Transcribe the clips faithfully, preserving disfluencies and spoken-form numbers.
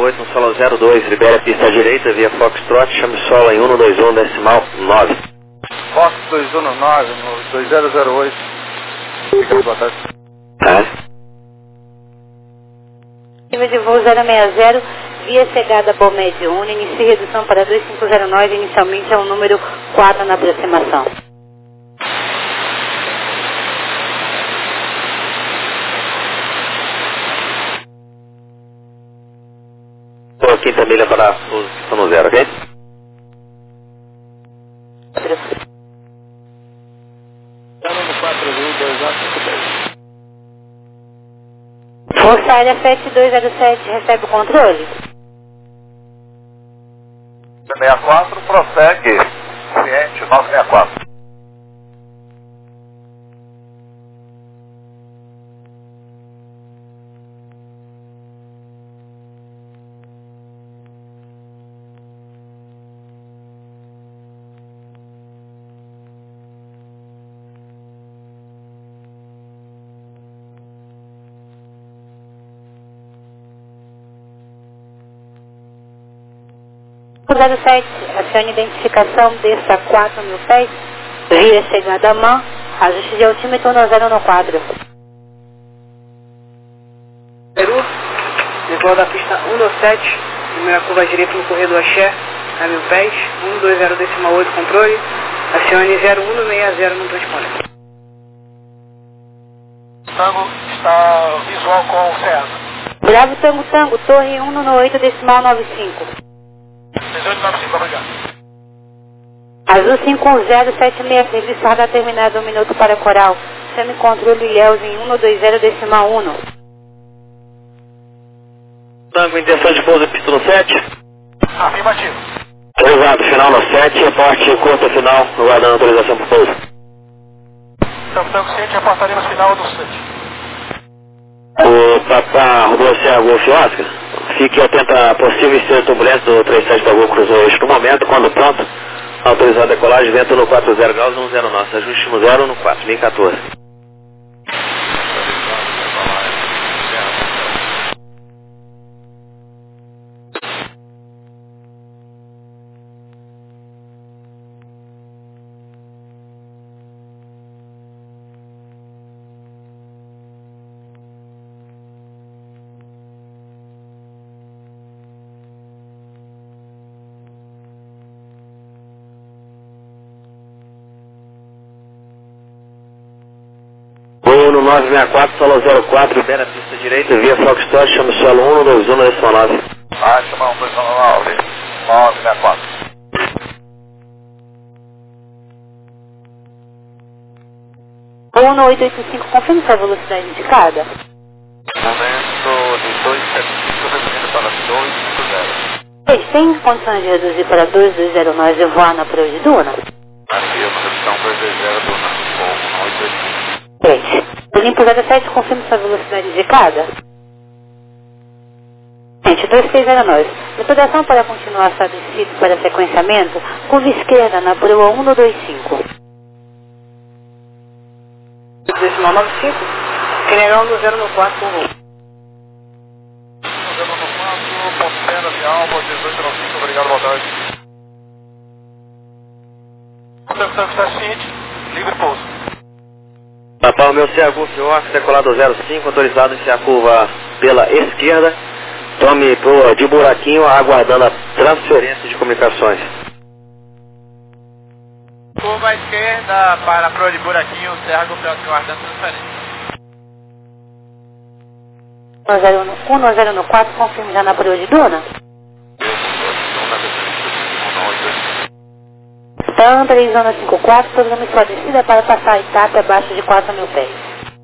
oito no solo zero dois, libera a pista à direita via Foxtrot, chame solo em um dois um decimal nove. Fox dois um nove no dois zero zero oito. Fica boa tarde. Tá. Nível de voo zero seis zero, via chegada Bomed um, inicie redução para dois cinco zero nove, inicialmente é o número quatro na aproximação. Estou quinta milha para pouso que estão no zero, ok? Força Aérea sete dois zero sete, recebe o controle? sessenta e quatro, prossegue. Ciente, nove seis quatro. zero sete, acione identificação, desça quatro mil pés, via chegada a mão, ajuste de altímetro no zero quatro. Peru, decola da pista um dois sete, primeira curva direita no corredor Axé, a mil pés, um dois zero decimal oito controle, acione zero um seis zero no transponder. Tango está visual com o César. Bravo Tango Tango, torre um no oito decimal nove cinco. dezoito nove cinco, obrigado. Azul cinco um zero sete seis, serviço radar terminado, um minuto para Coral. Chame controle Ilhéus em um dois zero decimal um. Tango, intenção de pouso pista no sete. Afirmativo. Pousado, final no sete, reporte curta final, aguardando autorização para pouso. Tango Tango ciente, reportaremos final do sete. O Papá Rodoviária Golf Oscar, fique atento a possíveis ser turbulência do trinta e sete da Gol cruzou hoje no momento, quando pronto, autorizado a decolagem, vento no quatro zero graus, um zero nosso, ajuste no zero no quatro, mil e quatorze. No nove seis quatro, solo zero quatro, libera a pista direita, via Foxtrot, chama solo um dois um decimal nove. Ah, chama um dois nove, nove seis quatro. um no oito oito cinco, confirme sua velocidade indicada. Momento de dois sete cinco, reduzindo para dois cinco zero. Vocês têm condições de reduzir para dois dois zero nove e voar na Proa de Duna? Aqui, uma redução dois dois zero do um oito oito cinco. três. Limpo zero sete, confirme sua velocidade indicada. Gente, dois seis zero nove. Depredação para continuar estabelecido para sequenciamento, curva esquerda na Proa um dois cinco. Decimal nove cinco, generando zero quatro com voo. zero quatro, ponto pena de Alba, dezoito nove cinco, obrigado, boa tarde. O Tango Tango está ciente, livre pouso. Papá, o meu C H Fiox, decolado zero cinco, autorizado em a curva pela esquerda. Tome proa de buraquinho, aguardando a transferência de comunicações. Curva à esquerda para a proa de buraquinho, Serra Golfiox aguardando transferência. um zero quatro, confirme já na Proa de Duna. Então, três zona cinco quatro, programa sua descida para passar a etapa abaixo de quatro mil pés.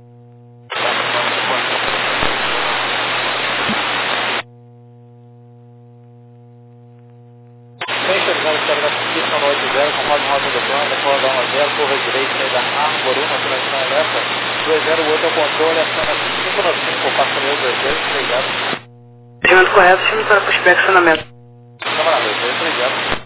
Deixa eu usar da pista no oito zero, conforme rota do plano, depois da um zero, curva direita da Arbor um, operação alerta, dois zero oito ao controle, aciona cinco nove cinco, passa meu dois zero, obrigado. Regimento correto, chame para prospeccionamento. Camarada, dois zero, obrigado.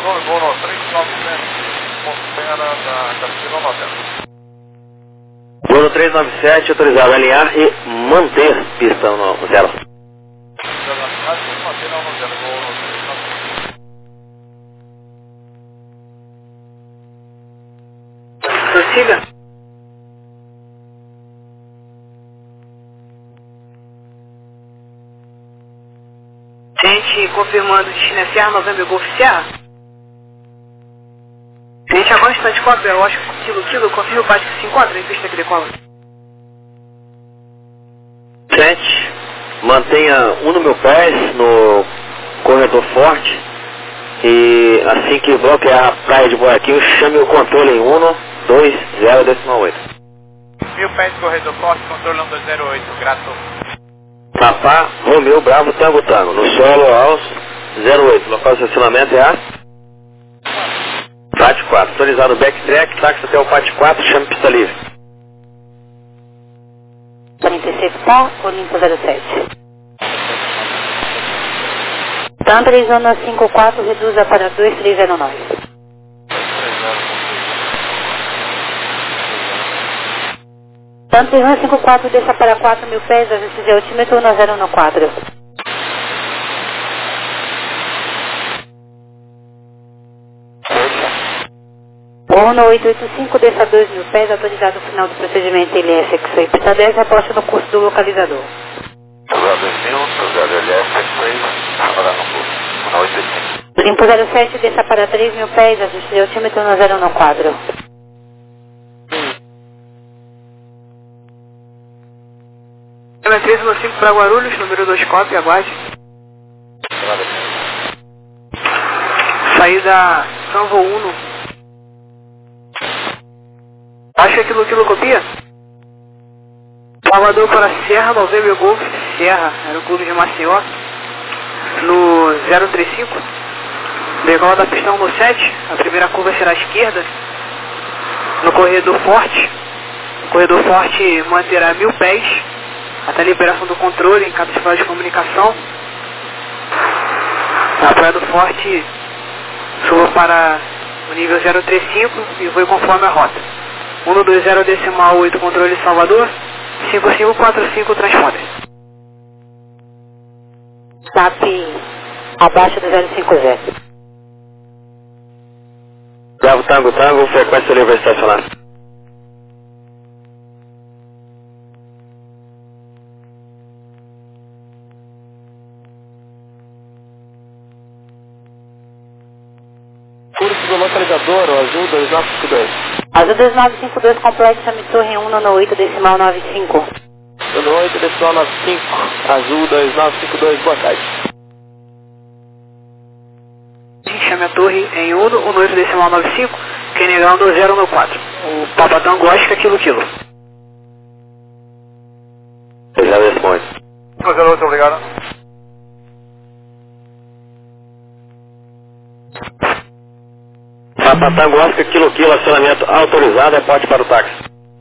dois, voo no três nove sete, pega na Cassino no hotel. Voo no três nove sete, autorizado a alinhar e manter pista no zero. Prossiga. Gente, confirmando o destino é Serra, Novembro Golf Serra. Gente, agora está de cópia, eu acho que quilo, quilo, confirma o bate que se encontra em pista que decola. Gente, mantenha um no meu pés, no corredor forte. E assim que bloquear a praia de Boiaquinho, chame o controle em um dois zero decimal oito. Mil pés, corredor forte, controle um dois zero oito, grato. Papá, Romeu, Bravo, Tango, Tango. No solo, aos zero oito. Local de estacionamento é a P A T quatro. Autorizado backtrack, táxi até o P A T quatro, chame pista livre. quarenta e seis tá, Olimpo zero sete. Tanto Arizona cinco quatro, reduza para dois três zero nove. Tanto Arizona cinco quatro, desça para quatro mil pés, ajuste de altímetro na zero um quatro. Ono oito oito cinco, desça dois mil pés, autorizado o final do procedimento L S X-Ray. Pista dez, reposta no curso do localizador. Limpo zero sete, desça para três mil pés, ajuste de altímetro na zero um quatro. três um cinco para Guarulhos, número dois cópia, aguarde. Saída São Voluno. Acha aquilo quilo copia? Salvador para Serra, Novembro Golf Serra, era o clube de Maceió. No zero três cinco. Degola da pista um sete, a primeira curva será à esquerda. No corredor forte. O corredor forte manterá mil pés. Até a liberação do controle em cada escola de comunicação. A Praia do Forte suba para o nível zero três cinco e voe conforme a rota. um dois zero decimal oito, controle Salvador. cinco cinco quatro cinco, transponder. S A P abaixo do zero cinco zero. Bravo, Tango, Tango, frequência livre estacionar. Curso do localizador, o Azul dois nove cinco dois. Azul dois nove cinco dois, complexo, chame torre um no oito decimal nove cinco. No oito decimal nove cinco, Azul dois nove cinco dois, boa tarde. Chame a torre em um no oito decimal nove cinco, Kenegando zero um quatro. O Papatango Oscar, quilo quilo. Eu já respondo. zero oito, obrigado. Papatango Oscar, quilo quilo, acionamento autorizado, é porte para o táxi.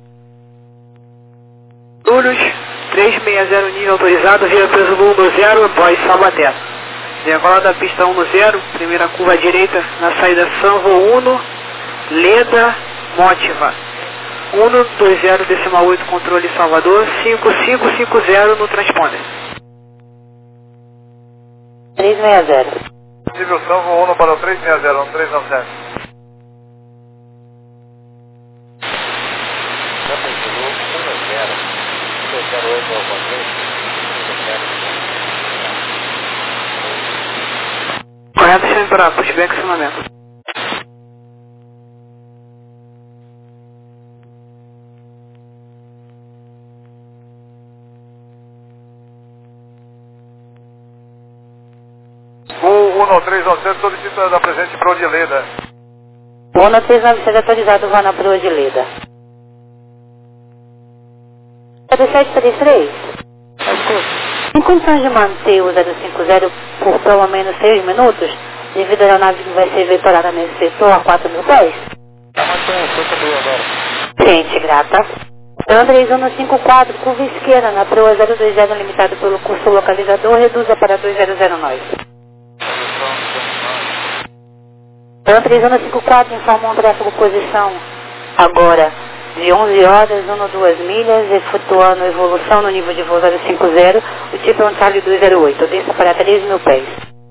Guarulhos, trezentos e sessenta, nível autorizado, via peso um zero, após Sabaté. Degola da pista um zero, primeira curva à direita, na saída São Voluno, Leda, Mótiva. um dois zero decimal oito, controle Salvador, cinco cinco cinco zero no transponder. trezentos e sessenta. Nível São Voluno para o trezentos e sessenta, um três nove sete. Correto, chame para pushback acionamento. O um três nove sete solicita da presente para o de Leda. O Ono três nove sete autorizado, vá na proa de Leda. zero sete três três. Em condições de manter o zero cinco zero por pelo menos seis minutos, devido à aeronave que vai ser vetorada nesse setor a quatro mil pés? Gente, grata. Andrés um cinco quatro, curva esquerda, na proa zero dois zero, limitado pelo curso localizador, reduza para dois zero zero nove. TAM três um cinco quatro informa um tráfego posição agora de onze horas, um duas milhas, efetuando evolução no nível de voo zero cinco zero, o tipo é um Charlie dois zero oito, desça para três mil pés.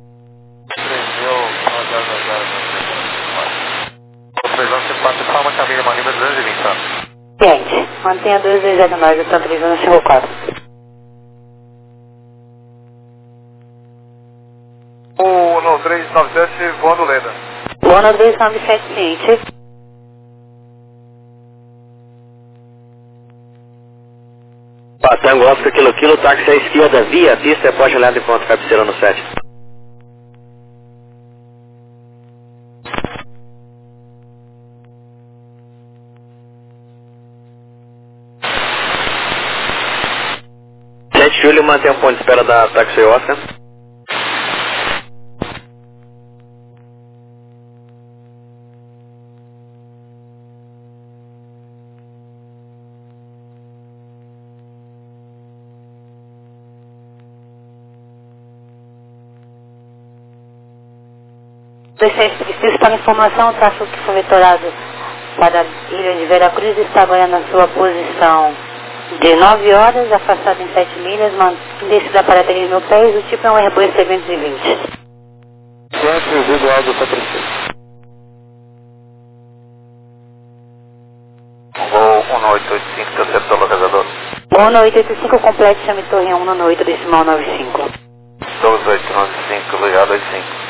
Palma Camila Manibra duzentos e vinte, tá? Gente, mantenha dois dois zero nove, o TAM três um cinco quatro. O no três nove sete, voando Leda. Voando três nove sete, ciente. Tango Oscar Kilo Kilo, táxi à esquerda, via pista, é pode olhar de ponto, cabeceira no sete. sete Júlio, mantém o ponto de espera da táxi Oscar. dois seis três para informação, o tráfego que foi vetorado para a ilha de Veracruz está agora na sua posição de nove horas, afastado em sete milhas, descida para três mil pés, o tipo é um Airbus trezentos e vinte. Centro, visual do Patricínio. Voo um oito oito cinco, interceptor localizador. um oito oito cinco, complete, chame torre um no oito, decimal nove cinco. dois oito nove cinco, obrigado, oito cinco.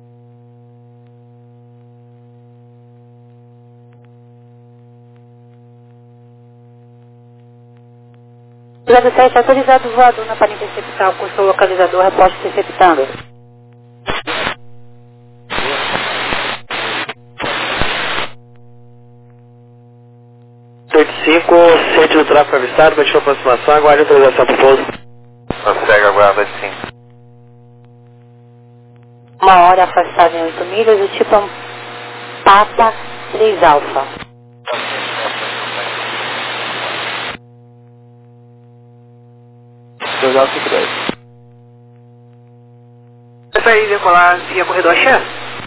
zero sete, autorizado voador para interceptar o curso localizador, reporte interceptando. oito cinco, centro do tráfego avistado, continua a aproximação, aguarde a autorização para o pouso. Consegue, aguarda, oito cinco. Uma hora afastado em oito milhas, o tipo é um Papa três Alfa. dois nove cinco dois. Você vai decolar via corredor Axé?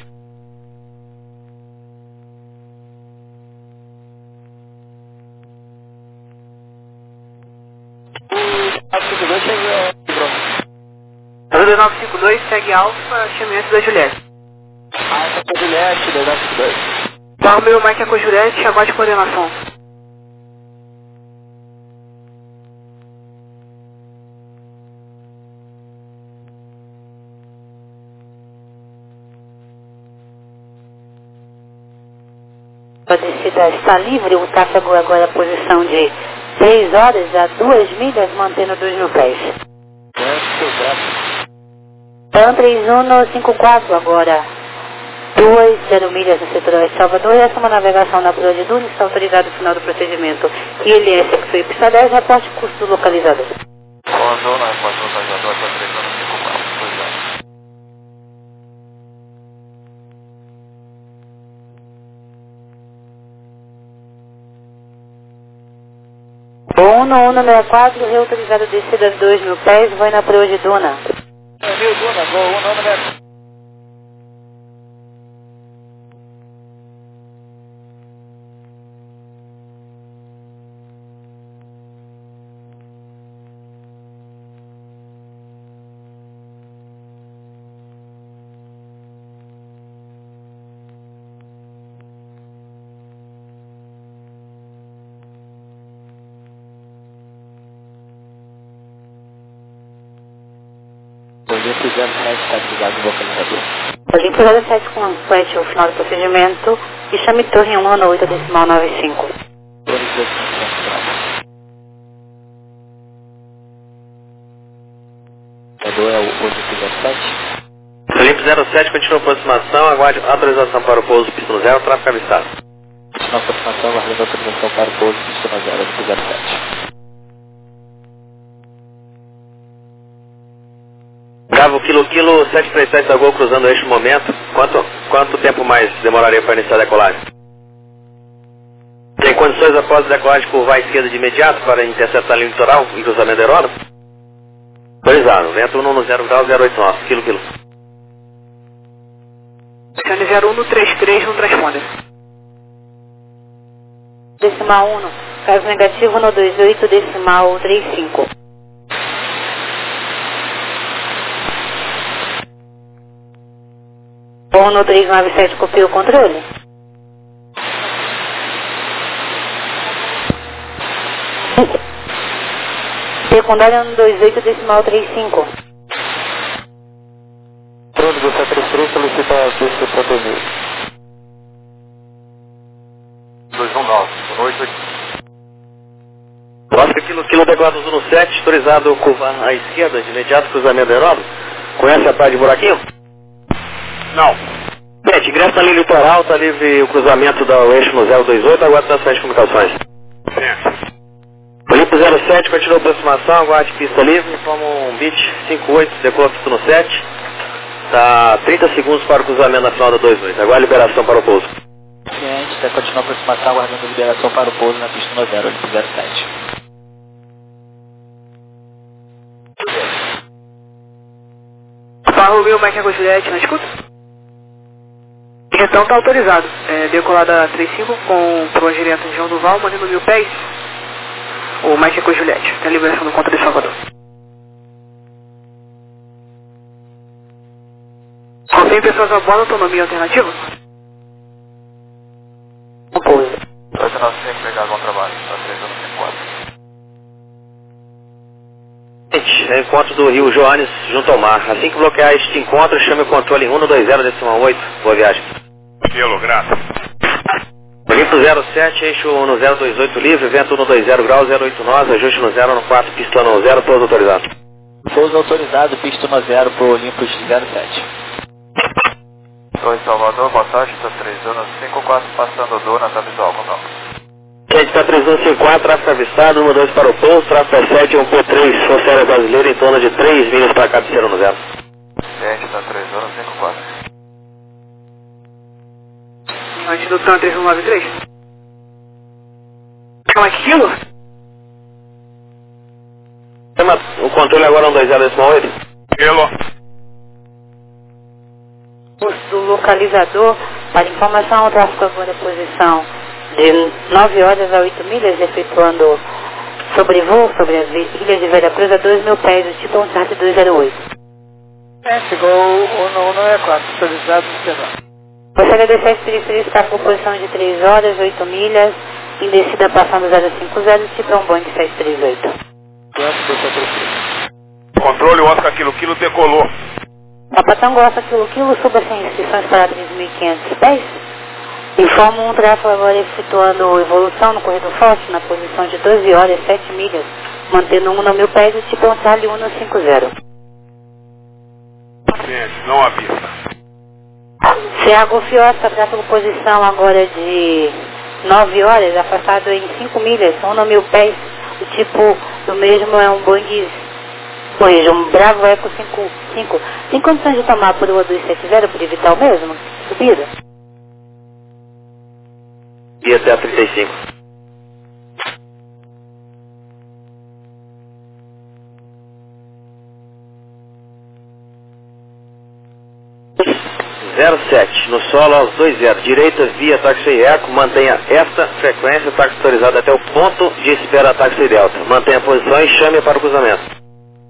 dois nove cinco dois, segue Alfa, chame antes da Juliette. Alfa com Juliette, dois nove cinco dois. Tá, o meu Mike é com Juliette, aguarde coordenação. A descida está livre, o tráfego agora é a posição de três horas a duas milhas, mantendo dois mil pés. TAM três um cinco quatro agora, duas zero milhas no setor oeste Salvador, essa é uma navegação na Proa de Dunes, está autorizado o final do procedimento. I L S X U pista dez, reporte custo do localizador. Quando na equação localizador, TAM três um cinco quatro, pois é. um no um sessenta e quatro, reautorizado descida de dois mil pés, vai na Proa de Duna. Mil Duna, voo um nove zero. Olimpo zero sete está desligado o localizador. Olimpo zero sete complete o final do procedimento e chame torre um no oito, decimal nove cinco. É o Olimpo zero sete. Olimpo zero sete, continua a aproximação, aguarde autorização para o pouso, pista no zero, tráfego avistado. Continua a aproximação, aguardando autorização para o pouso, pista no zero, Olimpo zero sete. Bravo, Kilo Kilo, sete três sete da Gol cruzando este momento. Quanto, quanto tempo mais demoraria para iniciar a decolagem? Tem condições após a decolagem curvar à esquerda de imediato para interceptar a linha litoral em cruzamento aeródromo? Autorizado, vento um no zero grau, zero oito nove, Kilo Kilo. Acione zero um no três três no transponder. Decimal um, caso negativo no dois oito, decimal três cinco. um no três nove sete, copia o controle. Secundária no dois oito, decimal três cinco. Controle do sete três três, solicita a pista para dois mil. dois um nove, boa noite. Oscar Kilo Kilo decolado no sete, autorizado curva à esquerda, de imediato cruzamento aeróbico. Conhece a praia de Buraquinho? Não. Gente, ingresso na linha litoral, está livre o cruzamento do eixo no zero dois oito, aguardo das de comunicações. Sim. Olimpo zero sete, continua a aproximação, aguarde pista livre, toma um bit cinco oito, decola no sete. Está trinta segundos para o cruzamento na final da dois oito, agora liberação para o pouso. Ciente, está continuando a aproximação, aguardando liberação para o pouso na pista no zero, Olimpo zero sete. Farro Rio, Mike Água Juliette, na escuta? Então está autorizado. É, decolada trinta e cinco com proa direto em João Duval, mantendo mil pés. O Mike Água Juliette, tem a liberação do conta de Salvador. Contém pessoas a bordo, autonomia alternativa? Um pouso. oito nove cinco, obrigado, bom trabalho. três um cinco quatro. Gente, é encontro do Rio Joanes junto ao mar. Assim que bloquear este encontro, chame o controle um no dois zero, decimal oito. Boa viagem. Pelo, graças. Olimpo zero sete, eixo no zero dois oito livre, vento no dois zero graus, zero oito nós, ajuste no zero no quatro, pista no zero, pouso autorizado. Pouso autorizado, pista no zero para o Olympus zero sete. Oi, Salvador, boa tarde, está três um cinco quatro, passando o Dona, tá visual, com calma. Gente, está três um cinco quatro, tráfego avistado, número dois para o pouso, tráfego P sete, um P três, Força Brasileira, em torno de três milhas para cabeceira no zero. Gente, está três um cinco quatro. Antes do TAN três um nove três. Mike Kilo? O controle agora é um dois zero, decimal oito. Pelo. Do localizador, para informação, o tráfego agora em posição de nove horas a oito milhas, efetuando sobrevoo sobre as ilhas de Veracruz a dois mil pés, o tipo um SAT dois zero oito. É, chegou o um no E quatro, autorizado no celular. Você D sete três três está com posição de três horas, oito milhas, em descida passando zero cinco zero, tipo é um Boeing sete três oito. Controle, Oscar Kilo Kilo decolou. Capitão Gosta Quilo Quilo, suba sem inscrições para três mil e quinhentos pés. Informa um tráfego agora efetuando evolução no corredor forte na posição de doze horas e sete milhas, mantendo um no mil pés, o tipo é um Charlie um no cinco zero. Gente, não avisa. Serra Golfiosa, tráfego posição agora de nove horas, afastado em cinco milhas, um no mil pés, o tipo do mesmo é um Boeing, corrija, um Bravo Eco cinco cinco. Tem condições de tomar por uma dois sete zero por evitar o mesmo? Subida? E até a trinta e cinco. zero sete, no solo aos dois zero, direita via táxi Eco, mantenha esta frequência, táxi autorizado até o ponto de espera táxi Delta. Mantenha a posição e chame para o cruzamento.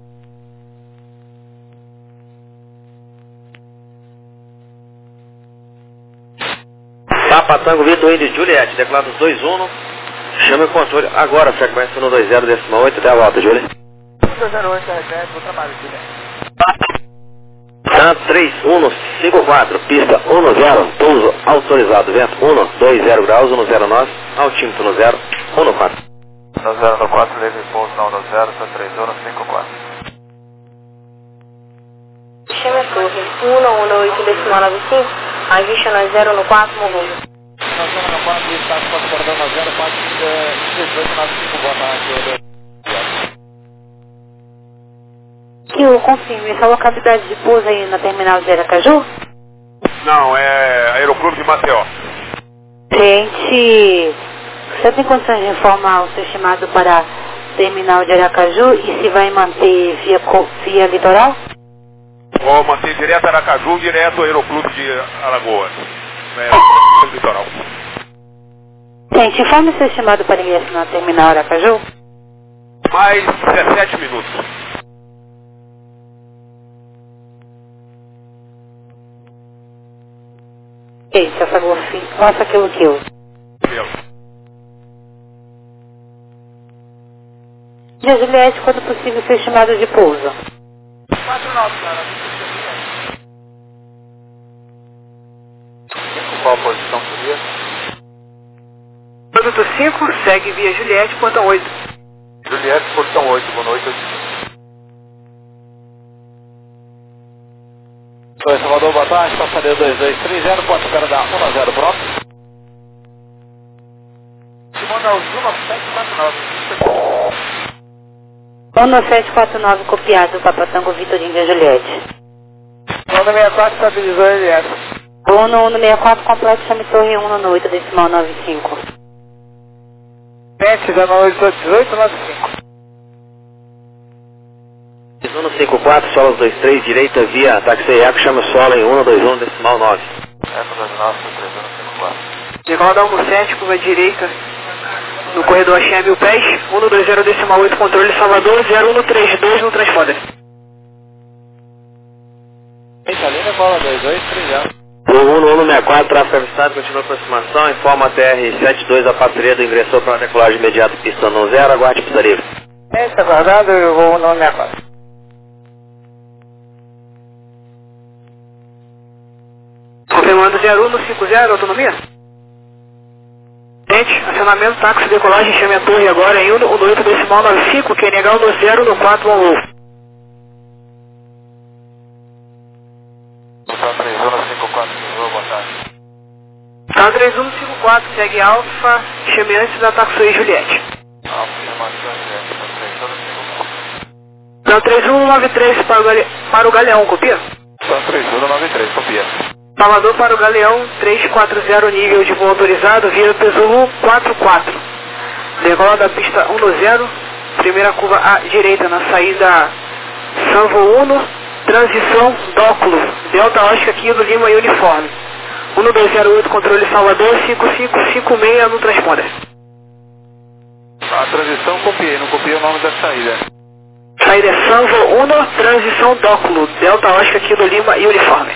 Papa Tango Vitor Indy Juliette, declaro dois um, chame o controle agora, frequência no dois zero, decimal oito, até a volta, Julia. dois zero oito, repete, vou trabalhar, Julia. TAN três um cinco quatro, pista um no zero, pouso autorizado, vento um, dois zero graus, um no zero nós, altímetro no zero, um no quatro. No zero no quatro, leve pouso não no zero, está três um cinco quatro. Chama a torre, um no um no oito, decimal nove cinco, avista no zero no quatro, morrendo. No zero no quatro, está transportando no zero quatro, dezoito nove cinco, boa tarde. Que eu confirme, essa localidade de pouso aí na terminal de Aracaju? Não, é Aeroclube de Maceió. Gente, você tem condições de informar o seu estimado para terminal de Aracaju e se vai manter via, via litoral? Vou manter direto Aracaju, direto ao Aeroclube de Alagoas. É, litoral. Gente, informe o seu estimado para ingresso na terminal Aracaju. Mais dezessete minutos. Ok, seu favor, faça aquilo que eu. Meu. Dia Juliette, quando possível, seu estimado de pouso. quatro nove, cara. Qual a posição seria? Produto cinco, segue via Juliette, portão oito. Juliette, portão oito, boa noite. Oi, Salvador, boa tarde, passageiro dois dois três zero, pode espera da um a zero, pronto. Simone Alzuma, sete quatro nove. um nove sete quatro nove, copiado, Papa Tango Vitor Índia Juliette. um nove seis quatro, estabilizou L S. um nove seis quatro, completo, chame Torre um no oito, decimal nove cinco. Pente, dezenove dezoito nove cinco. um cinco quatro, Solos dois três, direita via táxi Iaco, chama solo em um dois um, decimal nove. Eco dois nove, três um cinco quatro. Decola da Almo sete, curva direita, no corredor Axé, mil pés, um dois zero, decimal oito, controle Salvador, zero um três dois no transponder. Italina, bola dois dois três zero. O um um seis quatro, tráfego avistado, continua a aproximação, informa a T R setenta e dois, a Patredo ingressou para a decolagem imediata, pista no zero, aguarde pista livre. É, está guardado, eu vou no um seis quatro. Confirmando zero um no cinco zero, autonomia? Gente, acionamento, táxi, decolagem, chame a torre agora em um no oito, decimal nove cinco, Q N H no zero no quatro um um. três um cinco quatro, boa tarde. Tá três um cinco quatro, segue Alfa, chame antes da Taxi Juliette. Alfa, informação, três um cinco quatro. Tá três um nove três para o, gale... para o Galeão, copia? Só três um nove três, copia. Salvador para o Galeão, três quatro zero, nível de voo autorizado, via Tesouro quatro quatro. Decola da pista um zero, primeira curva à direita na saída Sanvo um, transição Dóculo, Delta Oscar Kilo Lima e Uniforme. um dois zero oito, controle Salvador, cinco cinco cinco seis no transponder. A transição copiei, não copiei o nome da saída. Saída é Sanvo um, transição Dóculo, Delta Oscar Kilo Lima e Uniforme.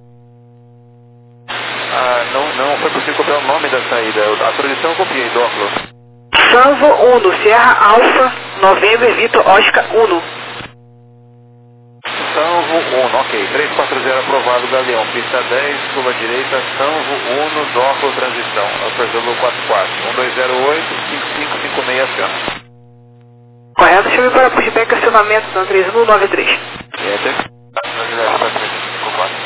Ah, não, não foi possível copiar o nome da saída. A transição eu copiei, Dóculo. Sanvo um, Sierra Alfa, Novembro Vitor Oscar um. Sanvo um, ok. três quatro zero aprovado, Galeão. Pista dez, curva direita, Sanvo um, Dóculo, transição. Alfredo quatro quatro. um dois zero oito, cinco cinco cinco seis, aciona. Correto, chame para pushback acionamento, então três um nove três. Enter. cinco quatro.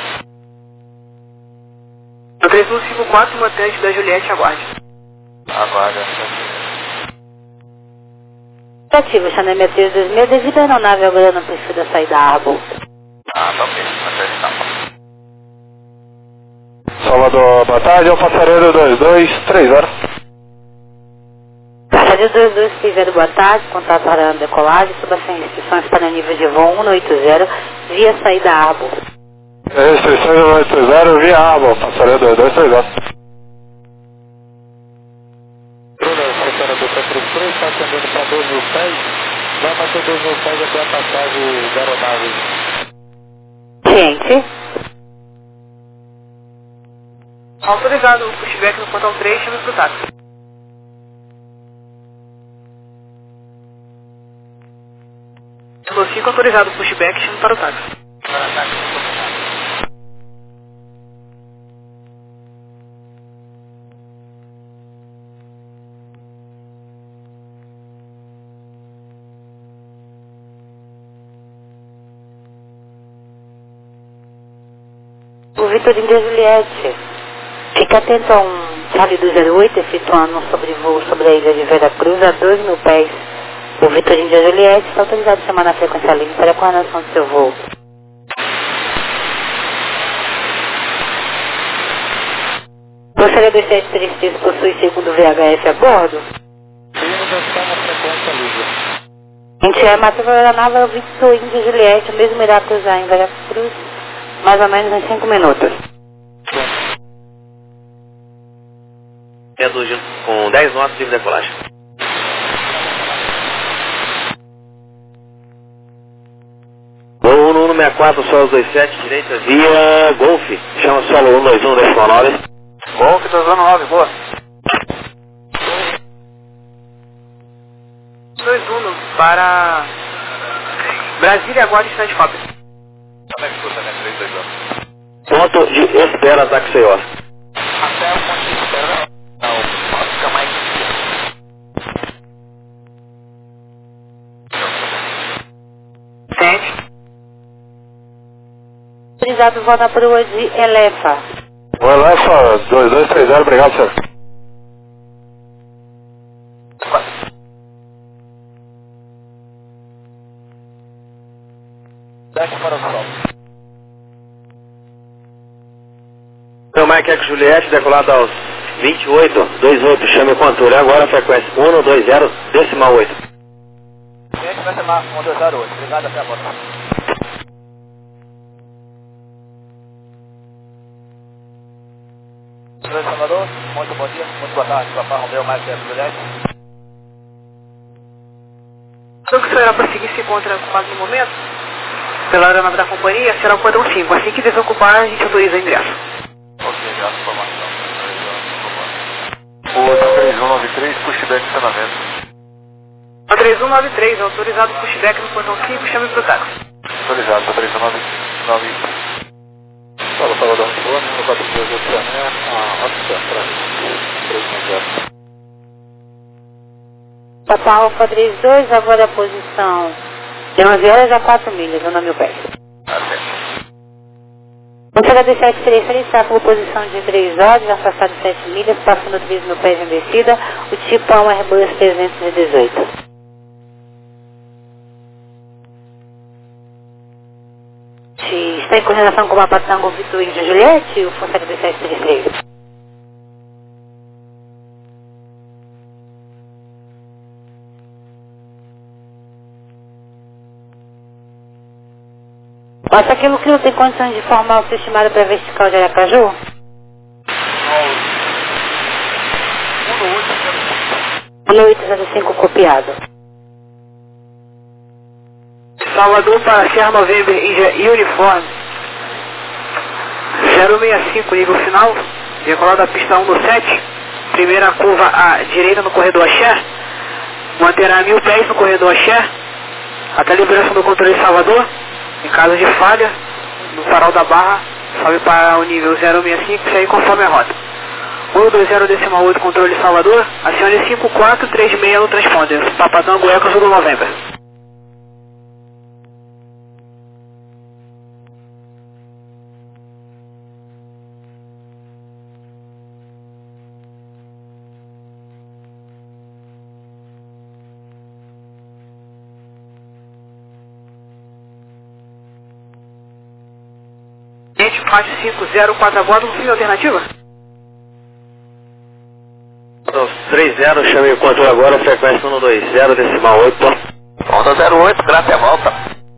três um cinco quatro, mantente da Juliette, aguarde. Aguarda. Ativo, Chanel seis dois seis, devido à aeronave agora no perfil da saída Arbor. Ah, tá ok. Até etapa. Salvador, boa tarde, é o passageiro dois dois três zero. Passageiro dois dois três zero, boa tarde, contato para a decolagem, sob as restrições para o nível de voo um oito zero, via saída Arbor. Restrições um oito zero, via Arbor, passageiro dois dois três zero. Bruna, secretária do Centro três, está atendendo para dois mil pés, vai bater dois mil pés até a passagem da aeronave. Gente, Autorizado o pushback no portão três, chame para o táxi. cinco autorizado o pushback, chame para o táxi. o Vitor Índia Juliette. Fique atento a um Charlie do zero oito, efetuando um sobrevoo sobre a ilha de Veracruz a dois mil pés. O Vitor Índia Juliette está autorizado a chamar na frequência livre para a coordenação do seu voo. Gostaria dos sete três três possui segundo V H F a bordo? Sim, já está na frequência livre. Gente, a matéria aeronave é o Vitor Índia Juliette, o mesmo irá cruzar em Veracruz mais ou menos em cinco minutos. Reduz com dez notas de decolagem. Voo um um seis quatro, solo dois sete, direita via Golf. Chama solo um dois um, decimal nove. Golf dois um nove, boa. dois um para Brasília, agora está de fábrica. Ponto de espera, ataque Senhor. Até o ponto de espera, não, pode ficar mais. Sente. Autorizado volta para o de Elefa. O Elefa dois dois três zero, obrigado, senhor. Desce para o sol. Meu Mike Eco Juliette, decolado aos vinte e oito, vinte e oito, chame o controle agora, frequência um dois zero, decimal oito. Gente, vai ser máximo um dois zero oito, obrigado, até agora. Senhor Salvador, muito bom dia, muito boa tarde, Papai Romeu, mais Eco Juliette. Tudo que o senhor irá prosseguir se encontra ocupado no momento, pela aeronave da companhia, será o padrão cinco. Assim que desocupar, a gente autoriza o ingresso. Ok, graças a informação. O três um nove três, pushback estacionamento. O três um nove três, autorizado pushback no portão cinco, chame para o táxi. Autorizado, três um nove nove. Fala, Salvador, no quatro três oito, a opção para três um zero. Papa Alfa trinta e dois, agora a posição de onze horas a quatro milhas, o nome pé. Montana D sete três três, está com posição de três horas, afastado de sete milhas, passando três mil pés em descida, o tipo é um Airbus trezentos e dezoito. Está em coordenação com o mapa Tango Vitor de Juliette, o Montana D sete três três. Passa aquilo que não tem condições de informar o seu estimado para vertical de Aracaju? um oito zero cinco copiado. Salvador para Sierra November e Uniforme. zero seis cinco, nível final. Decolar da pista um do sete. Primeira curva à direita no corredor Axé. Manterá mil pés no corredor Axé. Até a liberação do controle de Salvador. Em caso de falha, no farol da barra, sobe para o nível zero seis cinco e segue conforme a rota. um dois zero decimal oito, controle de Salvador, acione cinco quatro três seis no transponder, Papatango Eco Sul do November. Faixa cinco zero quatro a bordo, fim alternativa? três zero, chame o controle agora, frequência um dois zero, decimal oito. Onda zero oito, graça e volta.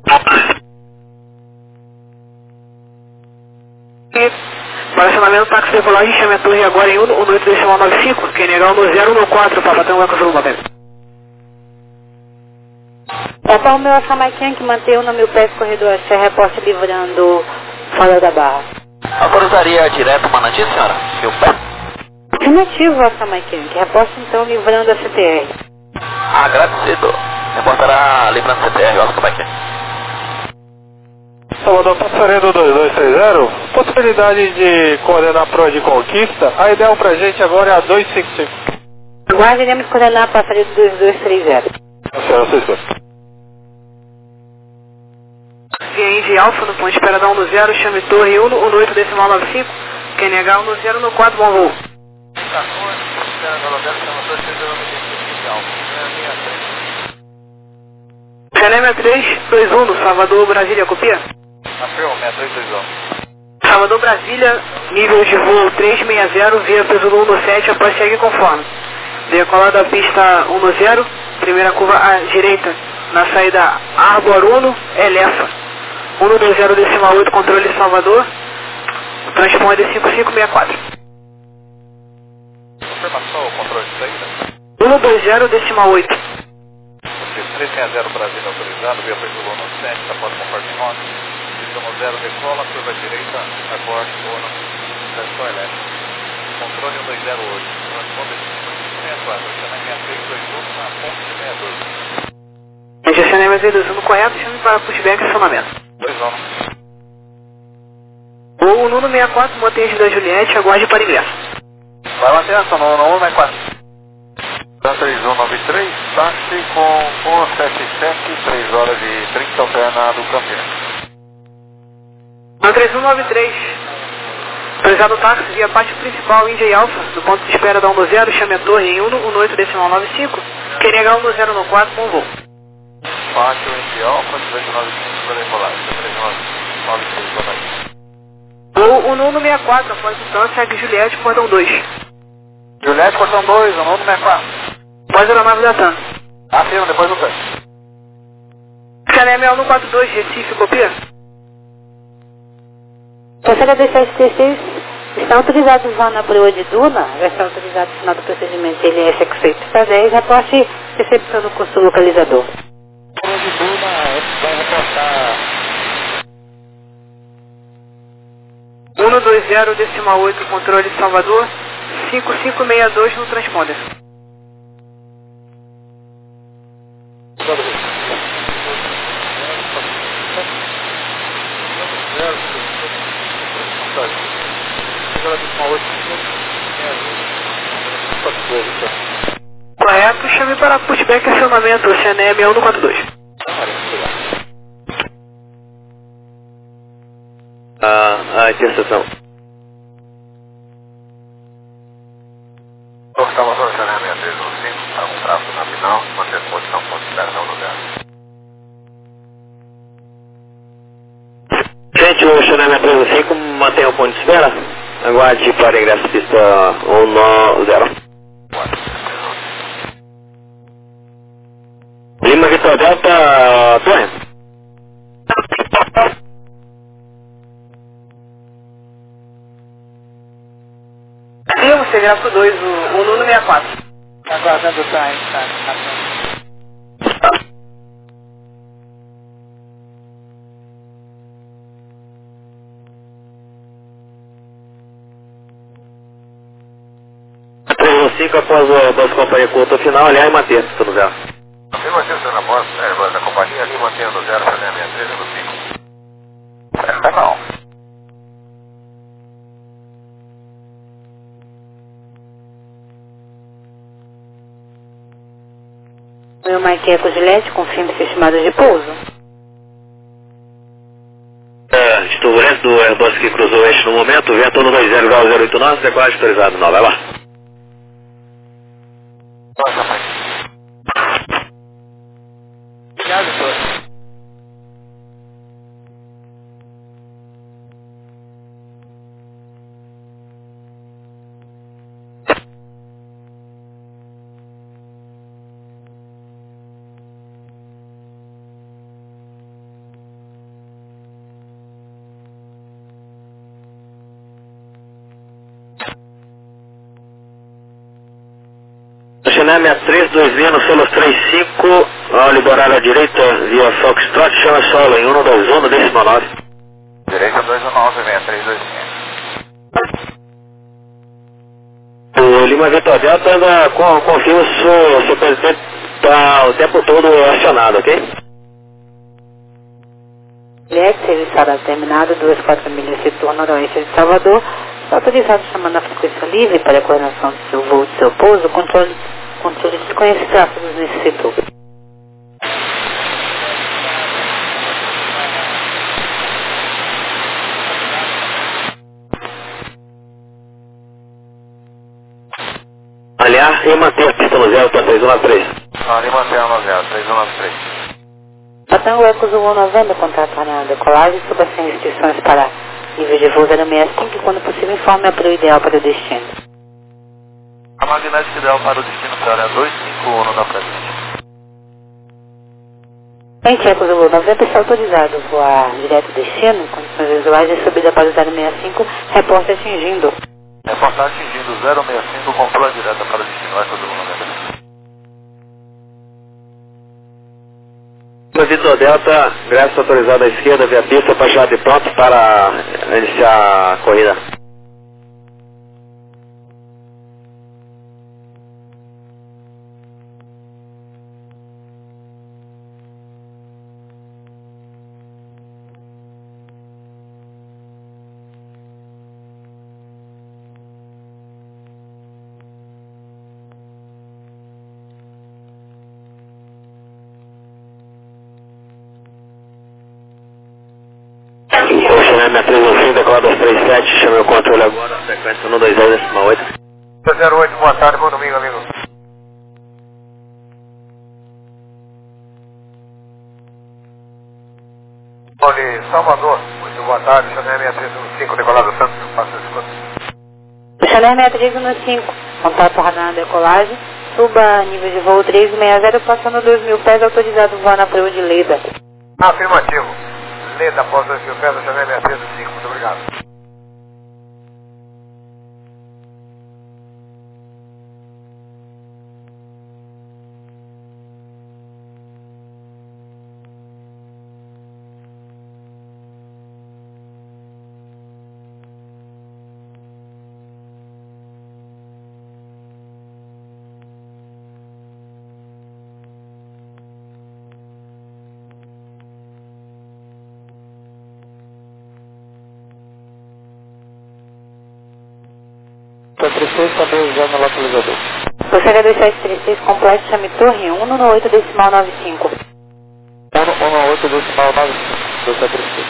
E para acionamento táxi decolagem, chame a torre agora em um oito decimal nove cinco, que é negar no zero um quatro, Papatango Eco Sul do November. Papa, o meu Samaiquinha que mantém o nome pé corredor Axé, reporte livrando fora da barra. Autorizaria direto uma notícia, senhora? Meu pé? Afirmativo, Samaiquinha, que reporte então livrando a C T R. Agradecido. Reportará livrando C T R, olha como é que é. Salvador, passarinho dois dois três zero, possibilidade de coordenar proa de conquista, a ideal pra gente agora é a dois cinco cinco. Agora iremos coordenar a passarinho dois dois três zero. A senhora, sua esposa. Via Indy Alfa no ponto de espera da um zero, chame torre um oito decimal nove cinco, que é negar um zero no quatro, bom voo. Selema três dois um do Salvador, Brasília, copia? Afirma, seis três dois um. Salvador, Brasília, nível de voo três seis zero, via peso do um sete, após segue conforme. Decolar da pista um zero, primeira curva à direita, na saída Arbor um, Elefa. um dois zero decimal oito, controle Salvador. Transponder cinco cinco seis quatro. Confirmação, controle de saída. um dois zero decimal oito. três seis zero Brasília autorizado, via Portugal no sete, após conforme nove. Sistema zero decola, curva direita, acorte, ONU, estação elétrica. Controle um dois zero oito, transponder cinco cinco seis quatro, chama seis três dois um na ponte de sessenta e dois. G C N M seis dois um correto, chame para pushback e acionamento. dois anos. O Nuno sessenta e quatro, mantém da Juliette, aguarde para ingresso. Vai manter a Nuno um sessenta e quatro. três um nove três, táxi com um sete sete, três horas e trinta, alternado Campinas. três um nove três, autorizado o táxi via parte principal Índia e Alfa, do ponto de espera da um dois zero, chame a torre em um um oito decimal nove cinco, queria H um dois zero no quatro com voo. Pátio Índia Alfa, dois nove cinco, para decolar, três nove três, boa noite. O Nuno sessenta e quatro, após o trânsito, segue Juliette, cordão dois. Juliette, cordão dois, o Nuno sessenta e quatro. Após a aeronave da TAM. Afirma, depois do teste. C N M um quatro dois, Recife, copia. Terceira D sete T seis, está autorizado usar na proa de Duna, vai estar autorizado o final do procedimento L S X oito para dez, reporte recepção do curso localizador. Proa de Duna, vai reportar. um dois zero decimal oito, controle Salvador, cinco cinco seis dois no transponder. Correto, chame para pushback e acionamento, C N M um quatro dois. Ah, a interseção. Estava no C N M três um cinco, está um tráfego na final, manter a posição ponto de espera não lugar. Gente, o C N M três um cinco, mantenha o ponto de espera. Aguarde para ingresso pista um nove zero. Lima Vitor Delta, Torre. E você vira pro dois, o, o Nuno sessenta e quatro. Aguardando o time, tá? três um cinco após o nosso companhia curta final, aliás, e manter tudo zero. Você mantém o seu na voz da companhia ali, mantendo o zero, C N M três um cinco. É, não. Meu Maiqueco Juliette, confirme se estimado de pouso. É, turbulência do Airbus que cruzou o eixo no momento, vento no dois zero zero oito nove, decolagem autorizado, não, vai lá. Nossa, pai. Obrigado, senhor. C N M três dois zero, solo três cinco, ao liberar à direita via Foxtrot, chama solo em um dois um, décimo nove. Direita dois um nove, seis três dois cinco. O Lima Vitor Delta ainda com, confirma se o seu presidente está o tempo todo acionado, ok? Juliette, serviço horário terminado, duas quatro milhas setor noroeste de Salvador, está autorizado chamando a frequência livre para a coordenação do seu voo e do seu pouso, controle, controle de desconhecidos tráfegos nesse setor. Aliás, e manter a pista no zero para três um nove três. Ali mantém a no zero, três um nove três. Patrão Ecos um novembro, contrato a decolagem sob as restrições para nível de voo zero seis cinco e quando possível informe a pro ideal para o destino. A magnética ideal para o destino, senhora, é dois cinco um na presente. Em Eco Zulu noventa está autorizado voar direto destino, condições visuais de subida para o zero seis cinco, reporte atingindo. Reportagem atingindo zero seis cinco, controle direto para destino, Eco Zulu noventa. Vitor Delta, ingresso autorizado à esquerda via pista para chave pronto para iniciar a corrida. Ocean M três um cinco, decolado dois três sete, chamei o controle agora, frequência um dois zero decimal oito. zero oito, boa tarde, bom domingo, amigo. Olhe, Salvador, muito boa tarde, Chanel seis três um cinco, decolado Santos, faça a escuta. Chanel seis três um cinco, contato radar na decolagem, suba nível de voo três seis zero, passando dois mil pés, autorizado voar na proa de Leda. Afirmativo. Leda após dois mil pés, Chanel seis três um cinco, muito obrigado. Também usando o localizador. Você dois sete três seis, complexo, chame torre um no oito decimal nove cinco. um no oito decimal nove cinco, dois sete três seis.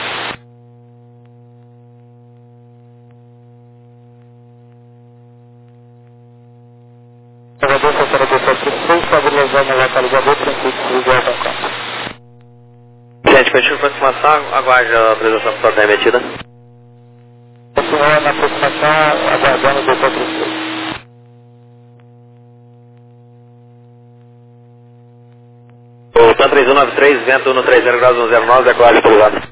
Salvador, Santana dois sete três seis, estabilizando o localizador, princípio de autocampo. Gente, continua a aproximação, aguarde a autorização para estar emitida. Continuar na aproximação, aguardando o dois sete três seis. O TAM três um nove três, vento no três zero graus um zero nove, decolagem autorizada.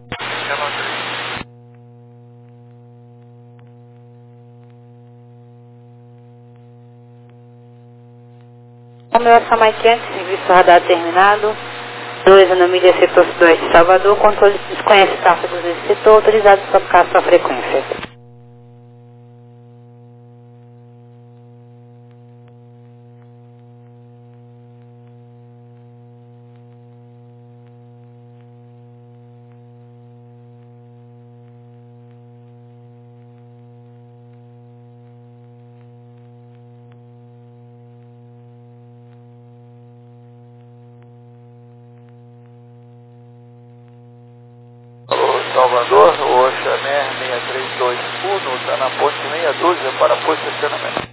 Comemoração mais quente, serviço radar terminado. dois na milha setor sudoeste de Salvador, controle desconhece tráfegos desse setor, autorizado para tocar sua frequência. Salvador, o Chanel seis três dois um está na ponte meia dúzia para posicionamento.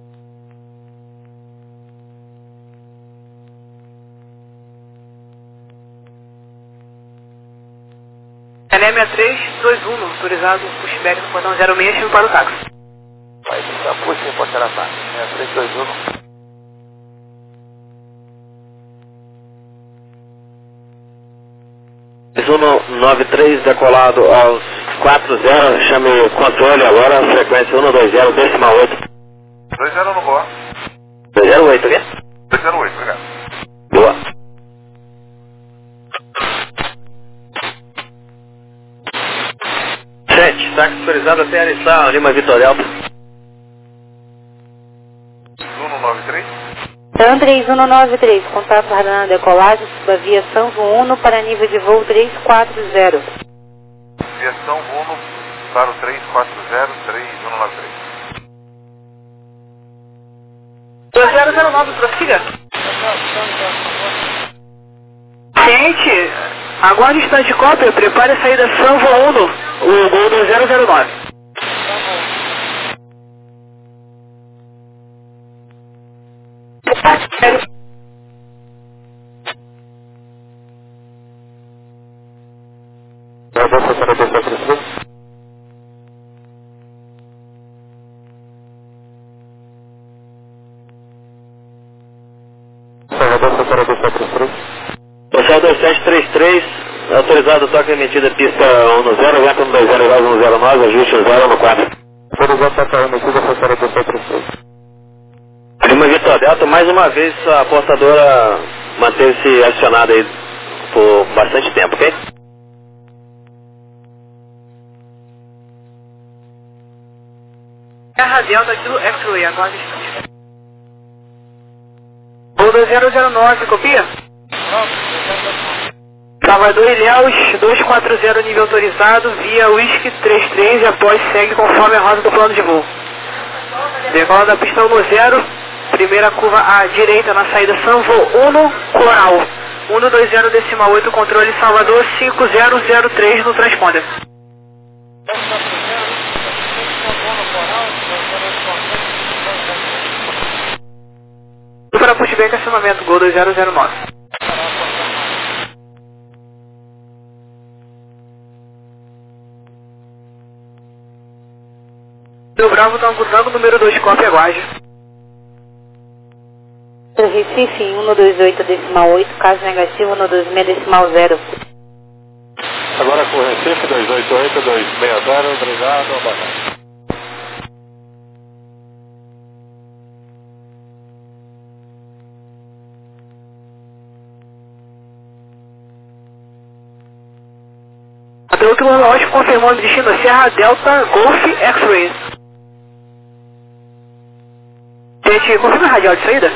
Chanel seis três dois um, autorizado pushback no portão zero seis, chame para o táxi. Vai ficar puxa e portar a táxi, seis três dois um. um nove três, decolado aos quatro zero, chame o controle agora, frequência um dois zero decimal oito. dois zero no boa. dois zero oito, ok? dois zero oito, obrigado. Boa. Gente, está autorizado até a Nissan Lima Vitor Delta. um nove três. TAM três um nove três, contato radar na decolagem, suba via São Uno para nível de voo três quatro zero. Viação Uno para o três quatro zero, três um nove três. dois zero zero nove, prossiga. Gente, aguarde o instante de cópia, prepare a saída São Uno, o gol dois zero zero nove. Salvador, Santana dois sete três seis. Salvador, Santana dois sete três três. Céu dois sete três três, autorizado o toque emitida pista um zero, vento um dois zero um zero nove, ajuste um zero um quatro. Autorizado toque emitida pista dois sete três três. Lima Vitor Delta, mais uma vez a portadora manteve-se acionada aí por bastante tempo, ok? Terra Delta Kilo X-Ray, aguarde instante. Gol dois zero zero nove, copia? Salvador Ilhéus, dois quatro zero nível autorizado, via Whisky trinta e três e após segue conforme a rota do plano de voo. Decola da pista um zero, primeira curva à direita na saída Sanvo um Coral. um dois zero decimal oito, controle Salvador cinco zero zero três no transponder. Para pushback acionamento, Gol dois zero zero nove. Do Bravo, Tango Tango, número dois, cópia, aguarde. Recife um dois oito decimal oito, caso negativo um dois seis decimal zero. Agora com o Recife dois oito oito dois seis zero, obrigado, boa tarde. Até o último relógio confirmando destino Serra Delta Golf X-Ray. Gente, confirma a radial de saída?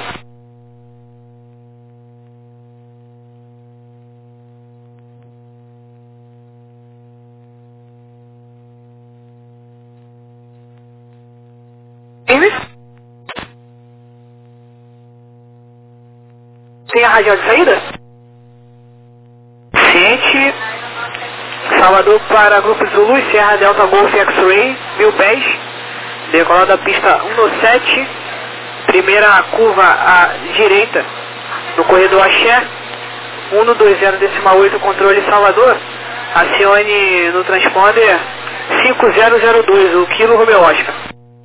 Tem a radial de saída? Ciente. Salvador para Grupo Zulu e Serra Delta Golf X-Ray, mil pés. Decolar da pista um sete. Primeira curva à direita no corredor Axé. um dois zero decimal oito, controle Salvador. Acione no transponder cinco zero zero dois, o Kilo Romeo Oscar.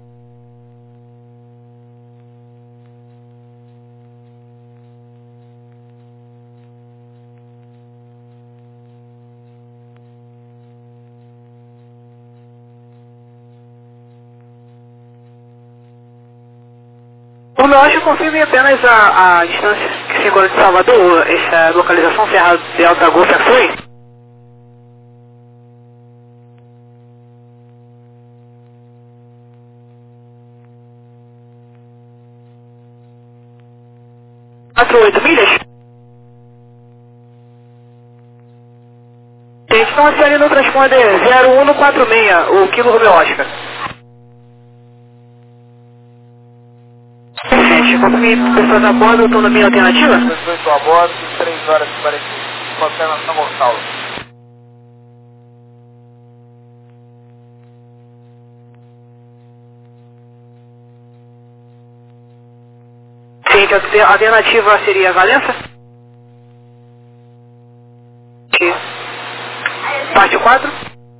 O meu acho confirme apenas a, a distância que se encontra de Salvador, essa localização Serra Delta Golf X-Ray. quatro oito milhas? Gente, então acione no transponder zero um quatro seis, o Kilo Romeo Oscar. Gente, confirme pessoas a bordo, autonomia alternativa? dezoito a bordo, três horas e quarenta e cinco, Hotel São Gonçalo. Gente, a alternativa seria Valença? Parte quatro.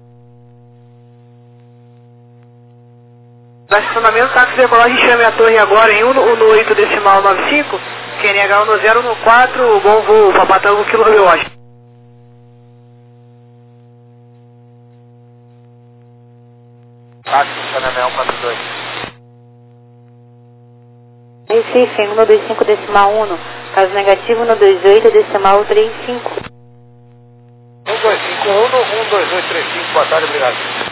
No estacionamento, táxi decolagem, chame a torre agora em um oito decimal nove cinco, Q N H um zero um quatro, bom voo, Papatango, Kilo Romeo Oscar. Táxi, Chanel quatro dois. Recife um dois cinco decimal um, caso negativo um dois oito decimal trinta e cinco. um dois cinco um, um dois oito três cinco, boa tarde, obrigado.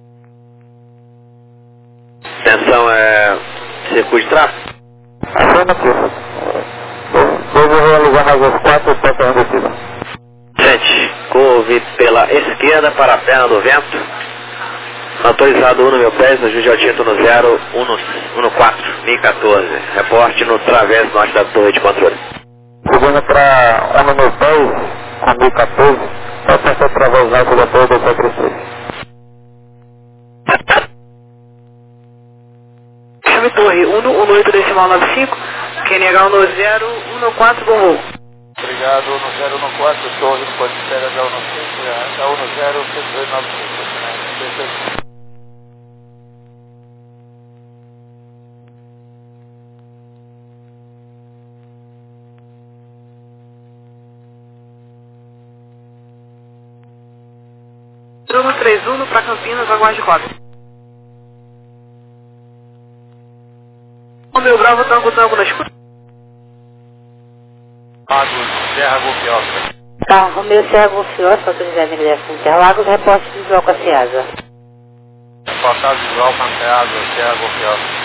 Atenção, é circuito de tráfego. Afirmativo. Devo realizar as quatro estações de cima. Gente, curve pela esquerda para a perna do vento. Autorizado um no meu pés, no Juiz Altinto no zero um no quatro, mil e quatorze. Reporte no través norte da torre de controle. Seguindo para um no meu pés, com mil e quatorze, vai passar através norte da torre do quatro três. Chame torre um oito decimal nove cinco, Q N H um zero um quatro, bom voo. Obrigado, um zero um quatro, torre, pode ser H um cinco, H um zero seis dois nove cinco. um três um para Campinas, aguarde rota. Meu Bravo, Tango Tango na escuta. Lagos, Serra Golf Oscar. Tá, Romeu Serra Golf Oscar, autorizado em direção Interlagos, reporte visual com a CEASA. Reportagem visual com a CEASA, Serra Golf Oscar.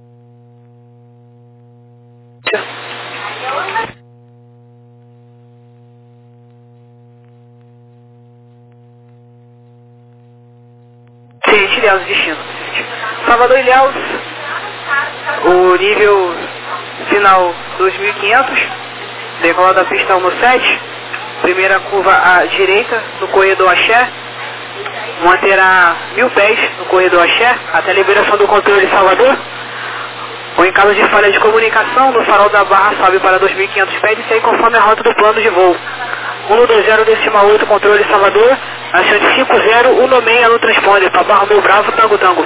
Sim, Ilhéus, destino. Salvador Ilhéus, o nível final dois mil e quinhentos, decola da pista um sete, primeira curva à direita no corredor Axé, manterá mil pés no corredor Axé, até a liberação do controle de Salvador, ou em caso de falha de comunicação, no farol da barra sobe para dois mil e quinhentos pés e segue conforme a rota do plano de voo. um dois zero decimal oito, controle de Salvador, acione cinco zero um seis no transponder, Papa Romeu Bravo, Tango Tango.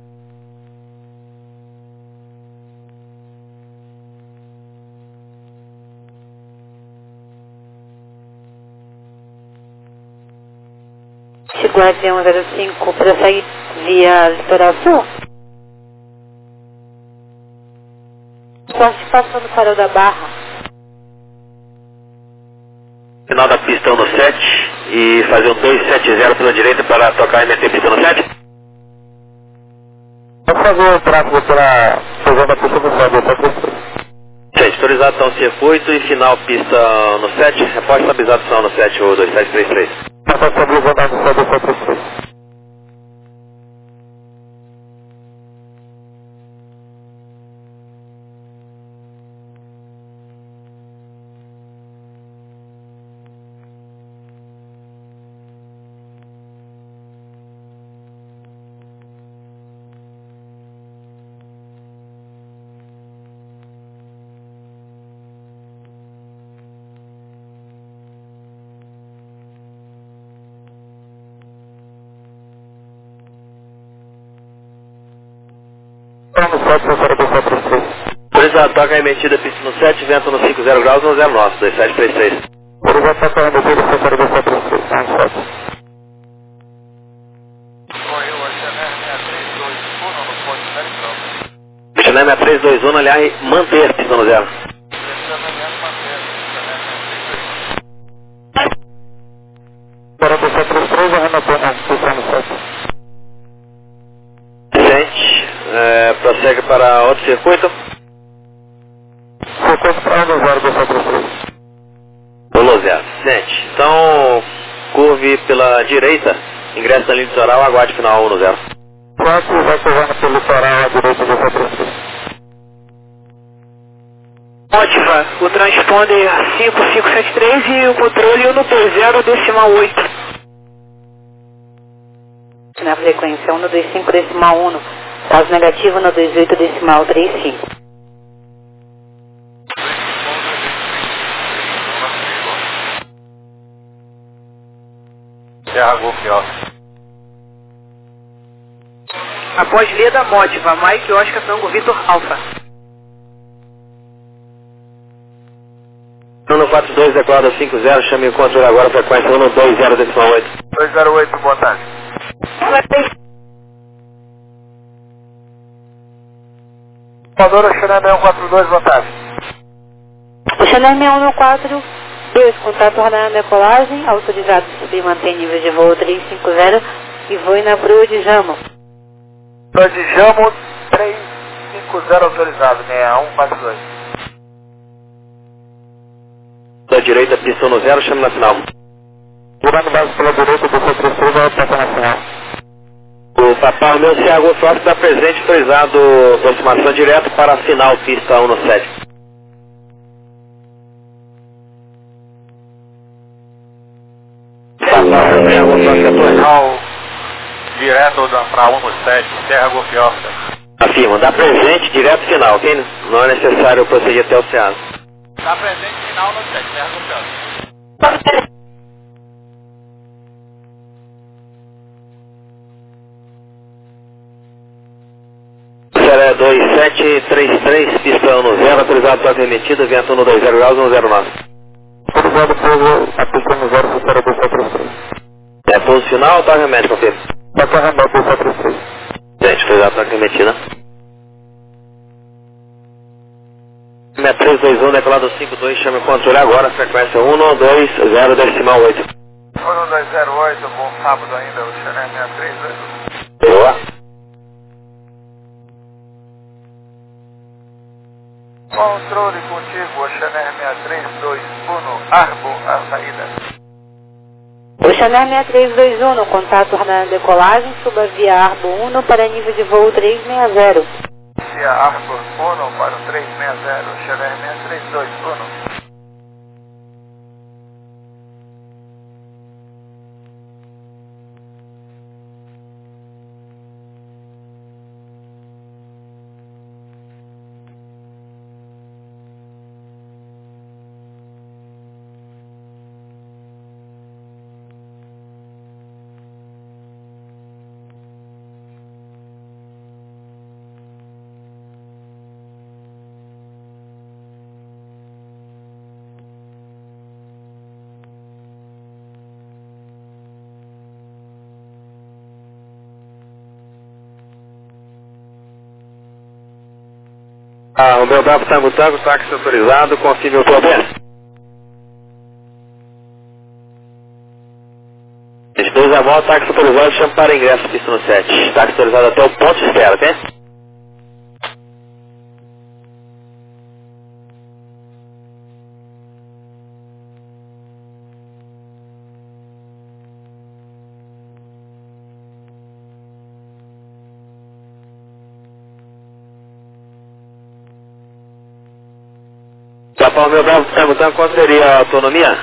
Chico Avião zero cinco para sair via Litoral Sul. Participação do farol da Barra. Final da pista um sete e fazer um dois sete zero pela direita para tocar a M T pista um sete. Vou fazer o tráfego para fazer a pista do sete. Gente, autorizado então circuito e final pista no sete, reporte estabilização no sete ou dois sete três três. Está estabilizando a pista do sete. Autorizado, toca a emitida pista no sete, vento no cinco zero graus no zero nove, dois sete três três. Autorizado, toca a emitida pista no sete, vento no cinco zero graus. Correu a Chanel seis três dois um no ponto zero. Chanel seis três dois um, aliás, manter pista no zero. quarenta e sete trinta e três, arrematou na pista no sete. Gente, é, prossegue para outro circuito. Circuito para um zero do sete três. Pulou zero. Gente, então curve pela direita, ingresso na linha litoral, aguarde final um zero. quatro vai correndo pelo litoral à direita do sete três. Motiva o transponder cinco cinco sete três e o controle um dois zero decimal oito. Na frequência um dois cinco decimal um, caso negativo um dois oito decimal trinta e cinco. Serra Golf Oscar. Após Leda, Motiva, Mike Oscar Tango Vitor Alfa. um quatro dois, decorada cinco zero, chame o controle agora, frequência um dois zero decimal oito. dois zero oito, boa tarde. Salvador, Chanel seis um quatro dois, boa tarde. O Chanel seis um quatro dois, contato radar na decolagem, autorizado subir e manter nível de voo trezentos e cinquenta e voe na Proa de Jamo. Proa de Jamo, trezentos e cinquenta autorizado, seis um quatro dois. Da direita, pista no zero, chame na final. Virando base pela direita do sete três três, vai passar na final. O Papa Romeu Serra Golf Oscar está presente, autorizado aproximação direto para a final, pista um sete. Papa Romeu Oscar, final direto para um sete, Serra Golf Oscar. Afirma, dá presente direto final, ok? Não é necessário prosseguir até o Ceasa. Dá presente final no sete, Serra Golf Oscar. É dois sete três três, pista um zero, autorizado toque emitido, vento um dois zero graus no zero nove. Autorizado pelo a pista no zero, pista do sete três três. É pouso final ou toque remédio, confirma? Toque remédio, quatro três seis. Gente, autorizado toque remetida. seis três dois um, decolado cinco dois, chame o controle agora, frequência um dois zero decimal oito. um dois zero oito, bom sábado ainda, o Xané seis três dois um. Boa. Controle contigo, o Xané seis três dois um, Arbo, a saída. O Xané seis três dois um, no contato na decolagem, suba via Arbo um para nível de voo trezentos e sessenta. Via Arbo um para o trezentos e sessenta, Xané seis três dois um. Ah, o meu Bravo Tango Tango, táxi autorizado, confirme o problema. dois a volta, táxi autorizado, chama para ingresso, pista no sete. Táxi autorizado até o ponto de espera, ok? Japão, meu Bravo Tango Tango, qual seria a autonomia?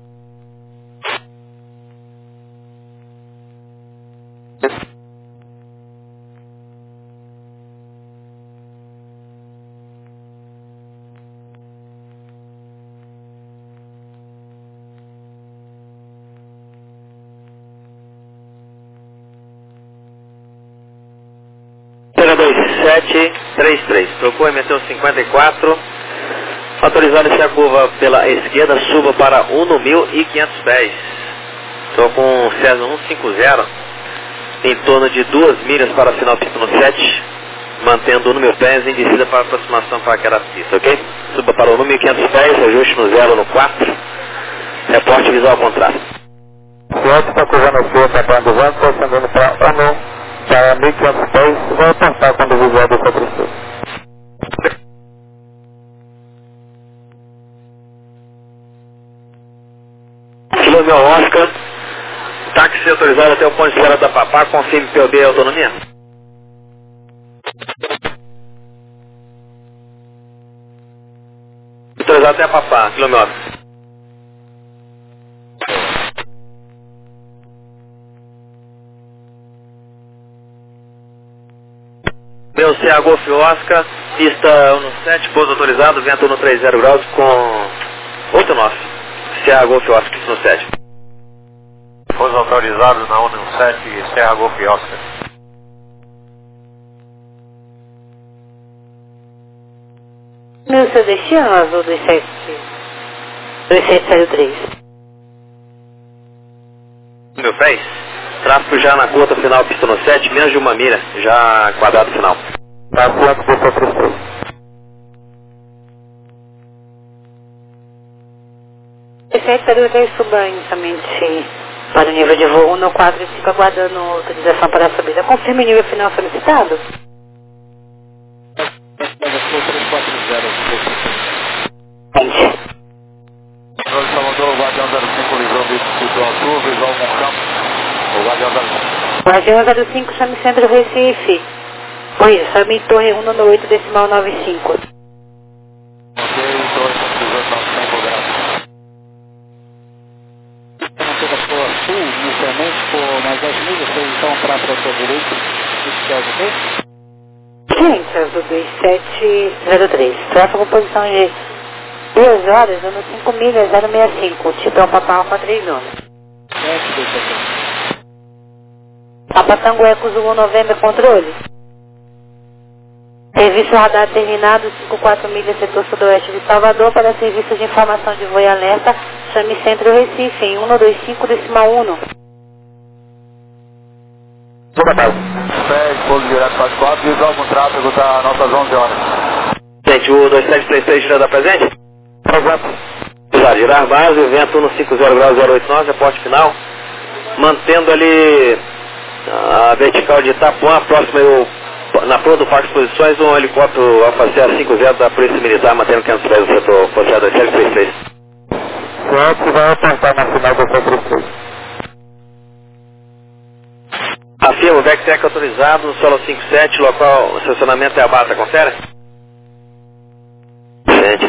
dois sete três três, tocou M T cinquenta e quatro, autorizado a curva pela esquerda, suba para um no mil e quinhentos pés. Estou com César cento e cinquenta, em torno de duas milhas para o final pista no sete, mantendo um no mil pés em descida para aproximação para aquela pista, ok? Suba para um no mil e quinhentos pés, ajuste no zero no quatro, reporte visual ao contrário. O outro está cruzando o seu, está do vento, está ascendendo para um para mil e quinhentos pés, vai apontar quando o visual do quatro três seis. Kilo meu Oscar, táxi autorizado até o ponto de espera da Papá, confirme P O B e autonomia. Autorizado até a Papá, Kilo meu Oscar. Meu C A Golf Oscar, pista um no sete, pouso autorizado, vento no trinta graus com oito nove. Serra Golf Oscar, pista no sete. Pouso autorizado na um no sete, Serra Golf Oscar. No seu destino, azul dois sete zero três. Meu pés, tráfego já na curta final, pista no sete, menos de uma milha, já quadrado final. Tá quanto do quatro três seis? sete zero três, suba inicialmente para o nível de voo um no quatro e fica aguardando autorização para a subida. Confirme o nível final solicitado. três quatro zero. Gente. Controle Salvador, o Guardião zero cinco livrou do Azul, visual Moncampo. O Guardião zero cinco. Guardião zero cinco, chame Centro Recife. Oi, chame Torre um no oito decimal nove cinco. Ok, Torre cento e nove cinco, graças. Toda por sul, inicialmente por mais dez milhas, vocês estão para a sua direita, isso quer dizer? Gente, azul dois sete zero três. Tráfego posição de duas horas, dando cinco milhas, zero seis cinco. Tipo é o Papa Alfa três um. sete dois sete. Papa Tango Eco Zulu November, controle. Serviço radar terminado, cinquenta e quatro milhas, setor sudoeste de Salvador, para serviço de informação de voo e alerta, chame Centro Recife, em cento e vinte e cinco decimal um. boa tarde. Pede, pouso direto quatro quatro, visual com tráfego da nossas onze horas. Gente, o dois sete três três girando a presente? Presente. Já, girar base, vento no cinco zero graus zero oito nove, aporte final. Mantendo ali a vertical de Itapuã, próximo eu, na proa do Parque Exposições, um helicóptero Alfa Sierra cinco zero da Polícia Militar, mantendo quinhentos pés no setor Poceado dois sete três três. Certo, vai apontar na final do dois sete três três. Afirmo, VecTec autorizado, no solo cinco sete, local, estacionamento é a Bata, confere? Gente.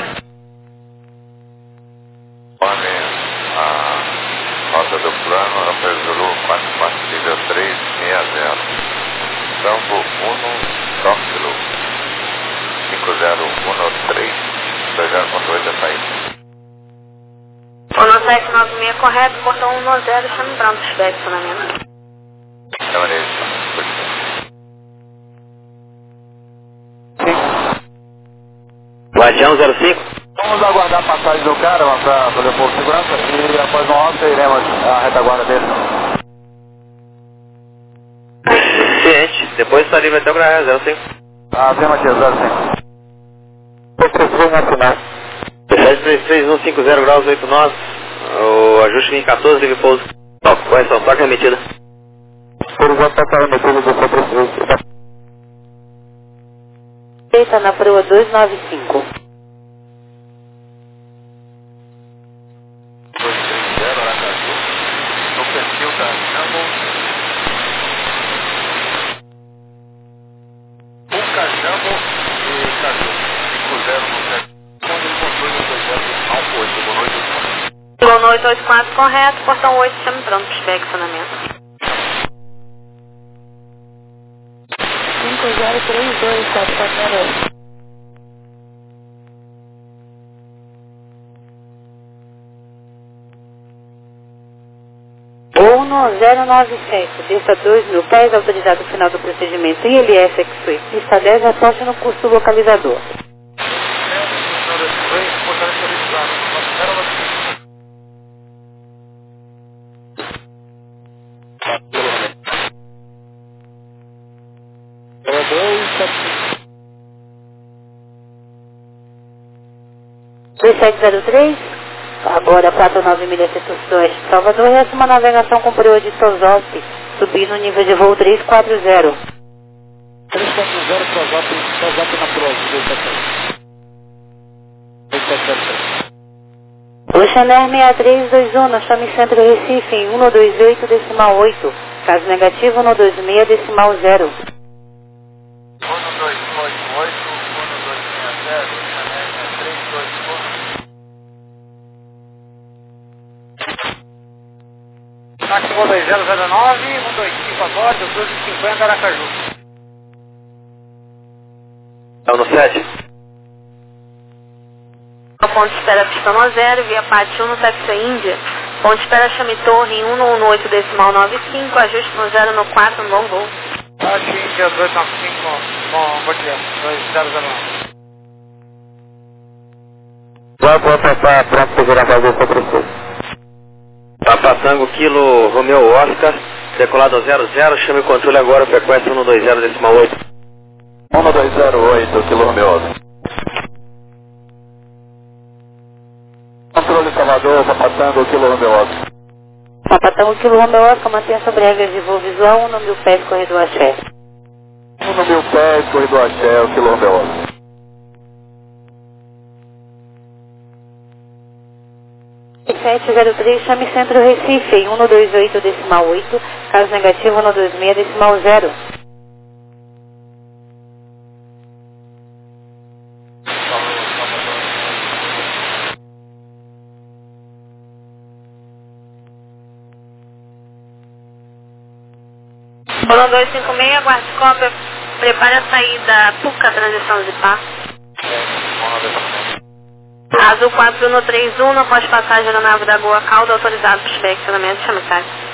Olha, a rota do plano, Alfa Zulu quatro quatro nível três seis zero. Campo um, Tóquilo, cinco zero um três, dois zero ponto oito a saída. um sete nove seis correto, portão um zero, chame pronto, feedback, estacionamento. Guardião zero cinco. Vamos aguardar a passagem do cara lá para fazer um pouco de segurança e após uma hora iremos a retaguarda dele. Ciente, depois está livre até o Graal zero cinco. Afirmativo, zero cinco. dois três três na final. sete três três um cinco zero graus oito nove, o ajuste em quatorze, livre pouso. Ó, correção, toca remetida. Horizonte está remetido do dois três três. Feita na proa dois nove cinco. dois três zero, Aracaju, no perfil da Jambo, Puca Jambo e Caju, cinco zero no sete, onde ele controle o dois zero decimal oito, boa noite, Boa noite, oito quatro correto, portão oito, chame pronto, feedback, estacionamento. cinco zero três dois sete quatro zero. um zero nove sete, pista dois mil pés, autorizado final do procedimento I L S X-Suite, pista dez, aposte no curso localizador. dois sete zero três, agora quatro nove milhas setor oeste, Salvador, e uma navegação com proa de Tosop, subir no nível de voo três quatro zero. três quatro zero, Tosop, Tosop na proa, dois sete três. Oceaner seis três dois um, chame Centro Recife em cento e vinte e oito decimal oito, caso negativo cento e vinte e seis decimal zero. um dois oito oito, um dois seis zero, três dois um. Máximo dois zero zero nove, um dois cinco agora, doze e cinquenta, Aracaju. É o no sete. Ponto de espera pistão zero, via Pati um no taxi Índia. Ponto de espera chame torre em cento e dezenove decimal noventa e cinco, ajuste no zero no quatro, no bom voo. Pati Índia dois nove cinco, bom, Bordeaux, dois zero zero nove. Vai para pronto para virar a base do três. Papa Tango, Kilo, Romeo Oscar, decolado zero zero, chame o controle agora, frequência cento e vinte decimal oito. um dois zero oito, Kilo Romeo Oscar. Controle Salvador, Papatango, Kilo Romeo Oscar. Papatango, Kilo Romeo Oscar, mantenha sobre regras de voo visual, um no mil pés, corredor Axé. um no mil pés, corredor Axé, o Kilo Romeo Oscar. sete zero três, chame Centro Recife em cento e vinte e oito decimal oito, caso negativo cento e vinte e seis decimal zero. Bolão dois cinco seis, aguarde cópia, prepare a saída, Puca, transição de pá. Azul quatro um três um, após passagem da nave da Goa Calda, autorizado para o estacionamento, chame táxi.